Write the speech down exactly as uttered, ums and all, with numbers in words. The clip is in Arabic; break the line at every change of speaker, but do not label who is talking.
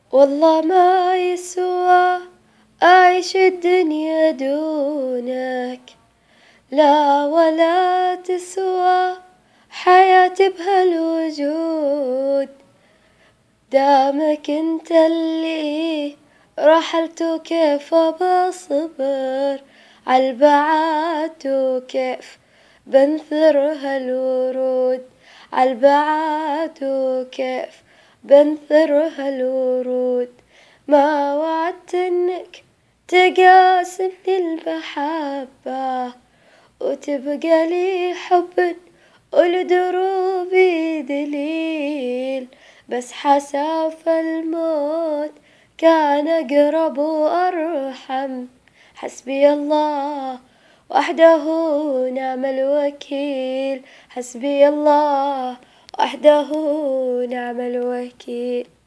والله ما يسوى أعيش الدنيا دونك، لا ولا تسوى حياتي بهالوجود، دامك انت اللي رحلت وكيف بصبر عالبعاد وكيف بنثر هالورود، عالبعاد وكيف بنثر هالورود، ما وعدت انك تقاسمني المحبة وتبقى لي حب ولدروبي دليل، بس حساف الموت كان أقرب وأرحم، حسبي الله وحده نعم الوكيل، حسبي الله وحده نعم الوكيل.